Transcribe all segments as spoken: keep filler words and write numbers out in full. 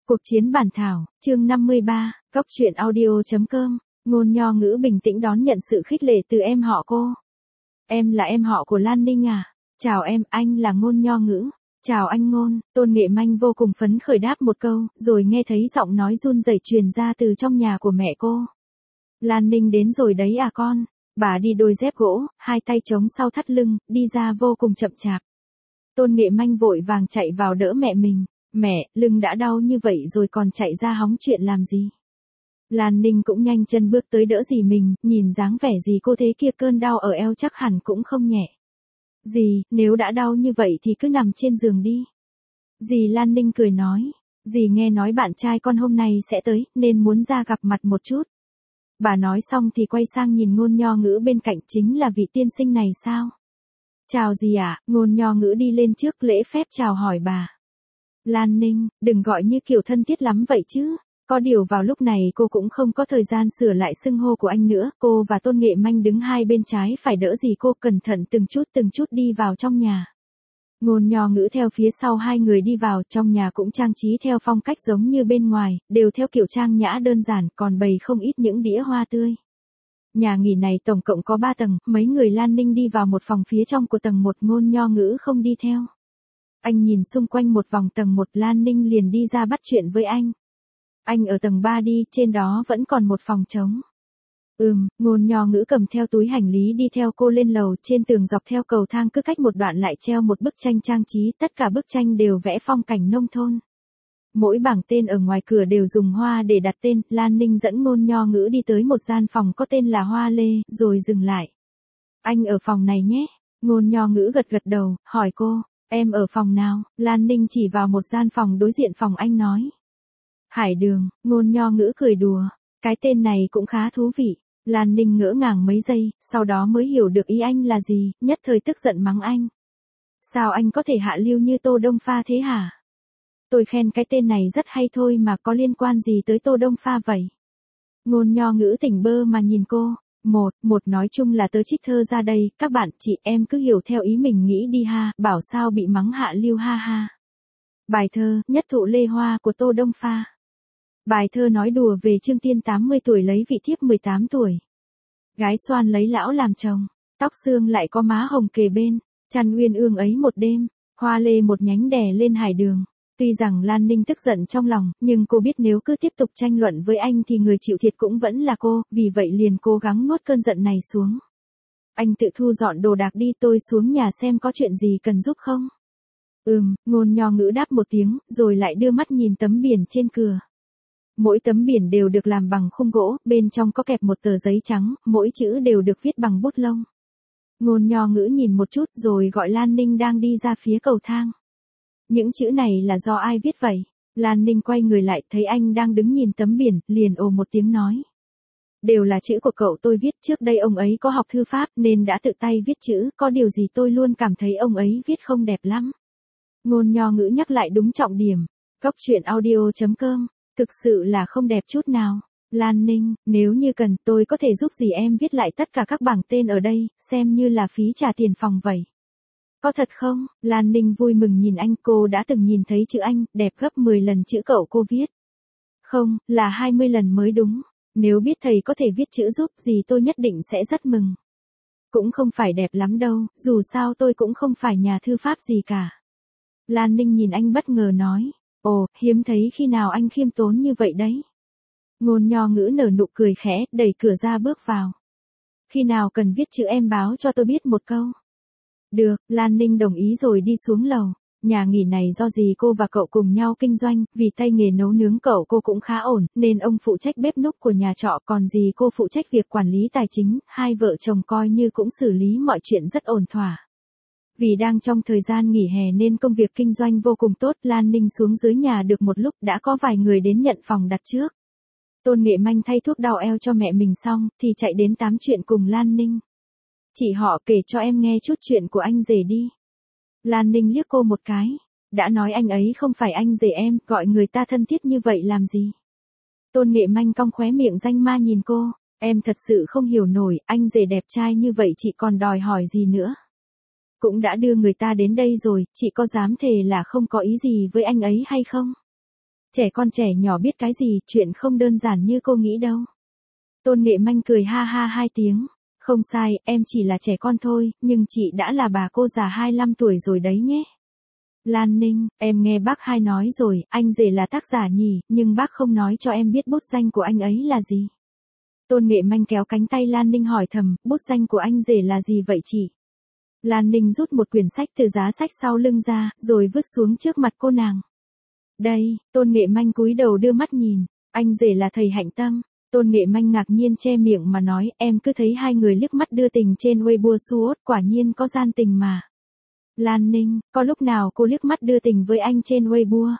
Cuộc chiến bản thảo, chương năm mươi ba, Góc truyện audio.com, Ngôn Nho Ngữ bình tĩnh đón nhận sự khích lệ từ em họ cô. Em là em họ của Lan Ninh à? Chào em, anh là Ngôn Nho Ngữ. Chào anh Ngôn, Tôn Nghệ Manh vô cùng phấn khởi đáp một câu, rồi nghe thấy giọng nói run rẩy truyền ra từ trong nhà của mẹ cô. Lan Ninh đến rồi đấy à con? Bà đi đôi dép gỗ, hai tay chống sau thắt lưng, đi ra vô cùng chậm chạp. Tôn Nghệ Manh vội vàng chạy vào đỡ mẹ mình. Mẹ, lưng đã đau như vậy rồi còn chạy ra hóng chuyện làm gì? Lan Ninh cũng nhanh chân bước tới đỡ dì mình, nhìn dáng vẻ dì cô thế kia cơn đau ở eo chắc hẳn cũng không nhẹ. Dì, nếu đã đau như vậy thì cứ nằm trên giường đi. Dì Lan Ninh cười nói, dì nghe nói bạn trai con hôm nay sẽ tới, nên muốn ra gặp mặt một chút. Bà nói xong thì quay sang nhìn Ngôn Nho Ngữ bên cạnh, chính là vị tiên sinh này sao? Chào dì ạ, à? Ngôn Nho Ngữ đi lên trước lễ phép chào hỏi bà. Lan Ninh, đừng gọi như kiểu thân thiết lắm vậy chứ. Có điều vào lúc này cô cũng không có thời gian sửa lại xưng hô của anh nữa. Cô và Tôn Nghệ Manh đứng hai bên trái phải đỡ dì cô cẩn thận từng chút từng chút đi vào trong nhà. Ngôn Nho Ngữ theo phía sau hai người đi vào, trong nhà cũng trang trí theo phong cách giống như bên ngoài, đều theo kiểu trang nhã đơn giản, còn bày không ít những đĩa hoa tươi. Nhà nghỉ này tổng cộng có ba tầng, mấy người Lan Ninh đi vào một phòng phía trong của tầng một, Ngôn Nho Ngữ không đi theo. Anh nhìn xung quanh một vòng tầng một, Lan Ninh liền đi ra bắt chuyện với anh. Anh ở tầng ba đi, trên đó vẫn còn một phòng trống. Ừm, Ngôn Nho Ngữ cầm theo túi hành lý đi theo cô lên lầu, trên tường dọc theo cầu thang cứ cách một đoạn lại treo một bức tranh trang trí, tất cả bức tranh đều vẽ phong cảnh nông thôn. Mỗi bảng tên ở ngoài cửa đều dùng hoa để đặt tên, Lan Ninh dẫn Ngôn Nho Ngữ đi tới một gian phòng có tên là Hoa Lê, rồi dừng lại. Anh ở phòng này nhé. Ngôn Nho Ngữ gật gật đầu, hỏi cô. Em ở phòng nào? Lan Ninh chỉ vào một gian phòng đối diện phòng anh nói. Hải Đường. Ngôn Nho Ngữ cười đùa. Cái tên này cũng khá thú vị. Lan Ninh ngỡ ngàng mấy giây, sau đó mới hiểu được ý anh là gì, nhất thời tức giận mắng anh. Sao anh có thể hạ lưu như Tô Đông Pha thế hả? Tôi khen cái tên này rất hay thôi mà, có liên quan gì tới Tô Đông Pha vậy? Ngôn Nho Ngữ tỉnh bơ mà nhìn cô. Một, một nói chung là tớ trích thơ ra đây, các bạn, chị em cứ hiểu theo ý mình nghĩ đi ha, bảo sao bị mắng hạ lưu ha ha. Bài thơ, Nhất Thụ Lê Hoa của Tô Đông Pha. Bài thơ nói đùa về Trương Tiên tám mươi tuổi lấy vị thiếp mười tám tuổi. Gái xoan lấy lão làm chồng, tóc xương lại có má hồng kề bên, chăn uyên ương ấy một đêm, hoa lê một nhánh đè lên hải đường. Tuy rằng Lan Ninh tức giận trong lòng, nhưng cô biết nếu cứ tiếp tục tranh luận với anh thì người chịu thiệt cũng vẫn là cô, vì vậy liền cố gắng nuốt cơn giận này xuống. Anh tự thu dọn đồ đạc đi, tôi xuống nhà xem có chuyện gì cần giúp không? Ừm, Ngôn Nho Ngữ đáp một tiếng, rồi lại đưa mắt nhìn tấm biển trên cửa. Mỗi tấm biển đều được làm bằng khung gỗ, bên trong có kẹp một tờ giấy trắng, mỗi chữ đều được viết bằng bút lông. Ngôn Nho Ngữ nhìn một chút rồi gọi Lan Ninh đang đi ra phía cầu thang. Những chữ này là do ai viết vậy? Lan Ninh quay người lại thấy anh đang đứng nhìn tấm biển, liền ồ một tiếng nói. Đều là chữ của cậu tôi viết, trước đây ông ấy có học thư pháp nên đã tự tay viết chữ, có điều gì tôi luôn cảm thấy ông ấy viết không đẹp lắm. Ngôn Nho Ngữ nhắc lại đúng trọng điểm. Góc truyện audio.com, thực sự là không đẹp chút nào. Lan Ninh, nếu như cần tôi có thể giúp gì em viết lại tất cả các bảng tên ở đây, xem như là phí trả tiền phòng vậy. Có thật không? Lan Ninh vui mừng nhìn anh, cô đã từng nhìn thấy chữ anh, đẹp gấp mười lần chữ cậu cô viết. Không, là hai mươi lần mới đúng. Nếu biết thầy có thể viết chữ giúp gì tôi nhất định sẽ rất mừng. Cũng không phải đẹp lắm đâu, dù sao tôi cũng không phải nhà thư pháp gì cả. Lan Ninh nhìn anh bất ngờ nói. Ồ, hiếm thấy khi nào anh khiêm tốn như vậy đấy. Ngôn Nho Ngữ nở nụ cười khẽ, đẩy cửa ra bước vào. Khi nào cần viết chữ em báo cho tôi biết một câu. Được, Lan Ninh đồng ý rồi đi xuống lầu. Nhà nghỉ này do dì cô và cậu cùng nhau kinh doanh, vì tay nghề nấu nướng cậu cô cũng khá ổn, nên ông phụ trách bếp núc của nhà trọ, còn dì cô phụ trách việc quản lý tài chính, hai vợ chồng coi như cũng xử lý mọi chuyện rất ổn thỏa. Vì đang trong thời gian nghỉ hè nên công việc kinh doanh vô cùng tốt, Lan Ninh xuống dưới nhà được một lúc đã có vài người đến nhận phòng đặt trước. Tôn Nghệ Manh thay thuốc đau eo cho mẹ mình xong, thì chạy đến tám chuyện cùng Lan Ninh. Chị họ kể cho em nghe chút chuyện của anh rể đi. Lan Ninh liếc cô một cái. Đã nói anh ấy không phải anh rể em, gọi người ta thân thiết như vậy làm gì? Tôn Nghệ Manh cong khóe miệng danh ma nhìn cô. Em thật sự không hiểu nổi, anh rể đẹp trai như vậy chị còn đòi hỏi gì nữa? Cũng đã đưa người ta đến đây rồi, chị có dám thề là không có ý gì với anh ấy hay không? Trẻ con trẻ nhỏ biết cái gì, chuyện không đơn giản như cô nghĩ đâu. Tôn Nghệ Manh cười ha ha hai tiếng. Không sai, em chỉ là trẻ con thôi, nhưng chị đã là bà cô già hai mươi lăm tuổi rồi đấy nhé. Lan Ninh, em nghe bác hai nói rồi, anh rể là tác giả nhỉ, nhưng bác không nói cho em biết bút danh của anh ấy là gì. Tôn Nghệ Manh kéo cánh tay Lan Ninh hỏi thầm, bút danh của anh rể là gì vậy chị? Lan Ninh rút một quyển sách từ giá sách sau lưng ra, rồi vứt xuống trước mặt cô nàng. Đây, Tôn Nghệ Manh cúi đầu đưa mắt nhìn, anh rể là thầy Hạnh Tâm. Tôn Nghệ Manh ngạc nhiên che miệng mà nói, em cứ thấy hai người liếc mắt đưa tình trên Weibo suốt, quả nhiên có gian tình mà. Lan Ninh, có lúc nào cô liếc mắt đưa tình với anh trên Weibo?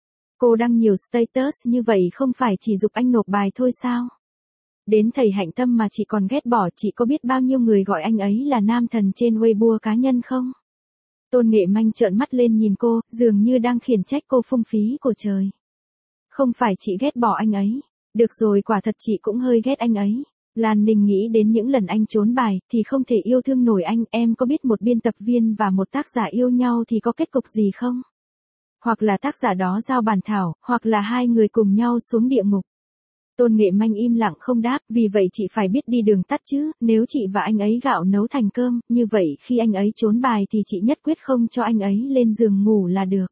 Cô đăng nhiều status như vậy không phải chỉ giục anh nộp bài thôi sao? Đến thầy Hạnh Tâm mà chị còn ghét bỏ, chị có biết bao nhiêu người gọi anh ấy là nam thần trên Weibo cá nhân không? Tôn Nghệ Manh trợn mắt lên nhìn cô, dường như đang khiển trách cô phung phí của trời. Không phải chị ghét bỏ anh ấy. Được rồi, quả thật chị cũng hơi ghét anh ấy. Lan Ninh nghĩ đến những lần anh trốn bài, thì không thể yêu thương nổi anh. Em có biết một biên tập viên và một tác giả yêu nhau thì có kết cục gì không? Hoặc là tác giả đó giao bản thảo, hoặc là hai người cùng nhau xuống địa ngục. Tôn Nghệ Manh im lặng không đáp, vì vậy chị phải biết đi đường tắt chứ, nếu chị và anh ấy gạo nấu thành cơm, như vậy khi anh ấy trốn bài thì chị nhất quyết không cho anh ấy lên giường ngủ là được.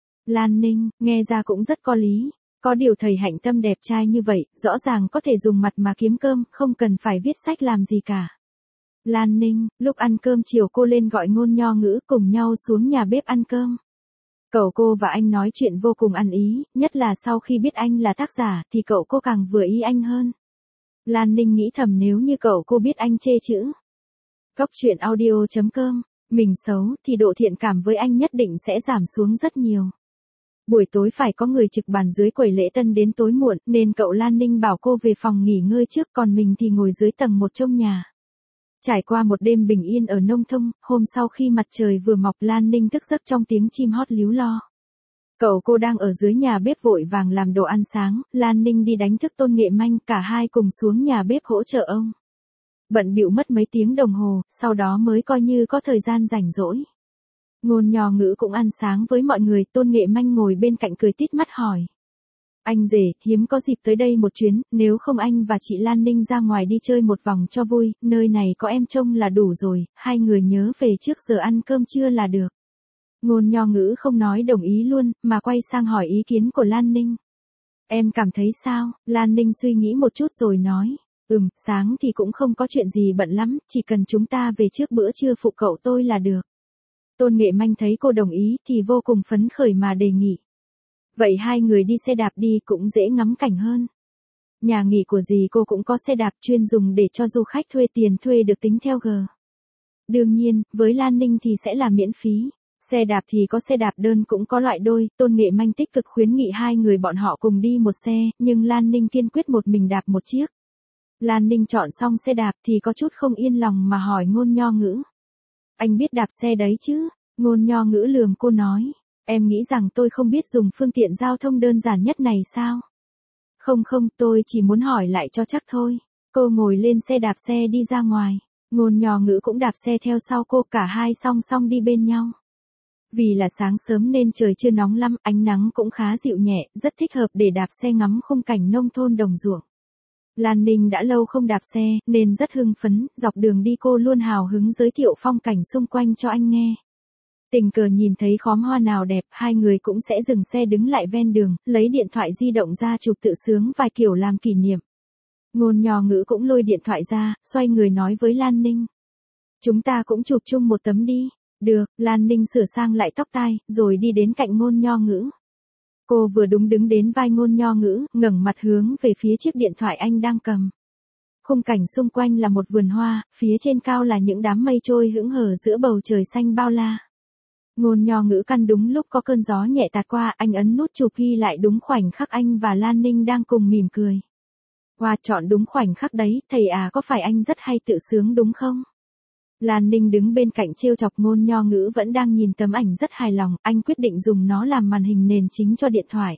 Lan Ninh, nghe ra cũng rất có lý. Có điều thầy Hạnh Tâm đẹp trai như vậy, rõ ràng có thể dùng mặt mà kiếm cơm, không cần phải viết sách làm gì cả. Lan Ninh, lúc ăn cơm chiều cô lên gọi Ngôn Nho Ngữ cùng nhau xuống nhà bếp ăn cơm. Cậu cô và anh nói chuyện vô cùng ăn ý, nhất là sau khi biết anh là tác giả thì cậu cô càng vừa ý anh hơn. Lan Ninh nghĩ thầm nếu như cậu cô biết anh chê chữ. Góc truyện audio chấm com, mình xấu thì độ thiện cảm với anh nhất định sẽ giảm xuống rất nhiều. Buổi tối phải có người trực bàn dưới quầy lễ tân đến tối muộn, nên cậu Lan Ninh bảo cô về phòng nghỉ ngơi trước, còn mình thì ngồi dưới tầng một trong nhà. Trải qua một đêm bình yên ở nông thôn, hôm sau khi mặt trời vừa mọc, Lan Ninh thức giấc trong tiếng chim hót líu lo. Cậu cô đang ở dưới nhà bếp vội vàng làm đồ ăn sáng, Lan Ninh đi đánh thức Tôn Nghệ Manh, cả hai cùng xuống nhà bếp hỗ trợ ông. Bận bịu mất mấy tiếng đồng hồ, sau đó mới coi như có thời gian rảnh rỗi. Ngôn Nho Ngữ cũng ăn sáng với mọi người, Tôn Nghệ Manh ngồi bên cạnh cười tít mắt hỏi. Anh rể, hiếm có dịp tới đây một chuyến, nếu không anh và chị Lan Ninh ra ngoài đi chơi một vòng cho vui, nơi này có em trông là đủ rồi, hai người nhớ về trước giờ ăn cơm trưa là được. Ngôn Nho Ngữ không nói đồng ý luôn, mà quay sang hỏi ý kiến của Lan Ninh. Em cảm thấy sao? Lan Ninh suy nghĩ một chút rồi nói. Ừm, sáng thì cũng không có chuyện gì bận lắm, chỉ cần chúng ta về trước bữa trưa phụ cậu tôi là được. Tôn Nghệ Manh thấy cô đồng ý thì vô cùng phấn khởi mà đề nghị. Vậy hai người đi xe đạp đi cũng dễ ngắm cảnh hơn. Nhà nghỉ của dì cô cũng có xe đạp chuyên dùng để cho du khách thuê, tiền thuê được tính theo G. Đương nhiên, với Lan Ninh thì sẽ là miễn phí. Xe đạp thì có xe đạp đơn cũng có loại đôi, Tôn Nghệ Manh tích cực khuyến nghị hai người bọn họ cùng đi một xe, nhưng Lan Ninh kiên quyết một mình đạp một chiếc. Lan Ninh chọn xong xe đạp thì có chút không yên lòng mà hỏi Ngôn Nho Ngữ. Anh biết đạp xe đấy chứ? Ngôn Nho Ngữ lườm cô nói. Em nghĩ rằng tôi không biết dùng phương tiện giao thông đơn giản nhất này sao? Không không, tôi chỉ muốn hỏi lại cho chắc thôi. Cô ngồi lên xe đạp xe đi ra ngoài. Ngôn Nho Ngữ cũng đạp xe theo sau cô, cả hai song song đi bên nhau. Vì là sáng sớm nên trời chưa nóng lắm, ánh nắng cũng khá dịu nhẹ, rất thích hợp để đạp xe ngắm khung cảnh nông thôn đồng ruộng. Lan Ninh đã lâu không đạp xe, nên rất hưng phấn, dọc đường đi cô luôn hào hứng giới thiệu phong cảnh xung quanh cho anh nghe. Tình cờ nhìn thấy khóm hoa nào đẹp, hai người cũng sẽ dừng xe đứng lại ven đường, lấy điện thoại di động ra chụp tự sướng vài kiểu làm kỷ niệm. Ngôn Nho Ngữ cũng lôi điện thoại ra, xoay người nói với Lan Ninh. Chúng ta cũng chụp chung một tấm đi. Được, Lan Ninh sửa sang lại tóc tai, rồi đi đến cạnh Ngôn Nho Ngữ. Cô vừa đúng đứng đến vai Ngôn Nho Ngữ, ngẩng mặt hướng về phía chiếc điện thoại anh đang cầm. Khung cảnh xung quanh là một vườn hoa, phía trên cao là những đám mây trôi hững hờ giữa bầu trời xanh bao la. Ngôn Nho Ngữ căn đúng lúc có cơn gió nhẹ tạt qua, anh ấn nút chụp ghi lại đúng khoảnh khắc anh và Lan Ninh đang cùng mỉm cười. Hoa, chọn đúng khoảnh khắc đấy, thầy à, có phải anh rất hay tự sướng đúng không? Lan Ninh đứng bên cạnh trêu chọc. Ngôn Nho Ngữ vẫn đang nhìn tấm ảnh rất hài lòng, anh quyết định dùng nó làm màn hình nền chính cho điện thoại.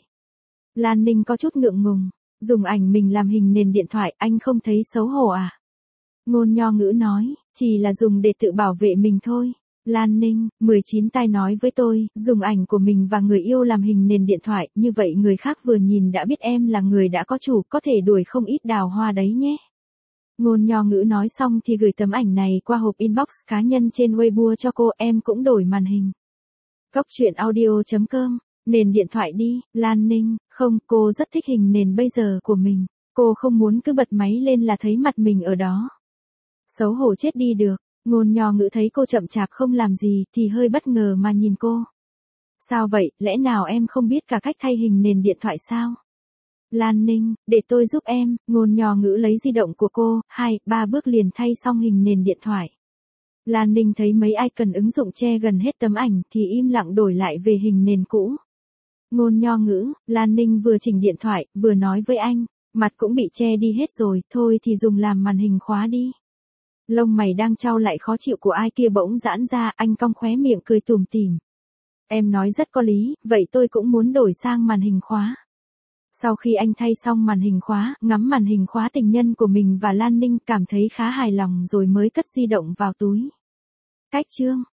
Lan Ninh có chút ngượng ngùng, dùng ảnh mình làm hình nền điện thoại, anh không thấy xấu hổ à? Ngôn Nho Ngữ nói, chỉ là dùng để tự bảo vệ mình thôi. Lan Ninh, mười chín tai nói với tôi, dùng ảnh của mình và người yêu làm hình nền điện thoại, như vậy người khác vừa nhìn đã biết em là người đã có chủ, có thể đuổi không ít đào hoa đấy nhé. Ngôn Nho Ngữ nói xong thì gửi tấm ảnh này qua hộp inbox cá nhân trên Weibo cho cô, em cũng đổi màn hình. Cốc truyện audio chấm com, nền điện thoại đi, Lan Ninh, không, cô rất thích hình nền bây giờ của mình. Cô không muốn cứ bật máy lên là thấy mặt mình ở đó. Xấu hổ chết đi được. Ngôn Nho Ngữ thấy cô chậm chạp không làm gì thì hơi bất ngờ mà nhìn cô. Sao vậy, lẽ nào em không biết cả cách thay hình nền điện thoại sao? Lan Ninh, để tôi giúp em. Ngôn Nho Ngữ lấy di động của cô, hai, ba bước liền thay xong hình nền điện thoại. Lan Ninh thấy mấy icon ứng dụng che gần hết tấm ảnh thì im lặng đổi lại về hình nền cũ. Ngôn Nho Ngữ, Lan Ninh vừa chỉnh điện thoại, vừa nói với anh, mặt cũng bị che đi hết rồi, thôi thì dùng làm màn hình khóa đi. Lông mày đang chau lại khó chịu của ai kia bỗng giãn ra, anh cong khóe miệng cười tủm tỉm. Em nói rất có lý, vậy tôi cũng muốn đổi sang màn hình khóa. Sau khi anh thay xong màn hình khóa, ngắm màn hình khóa tình nhân của mình và Lan Ninh cảm thấy khá hài lòng rồi mới cất di động vào túi. Cách chương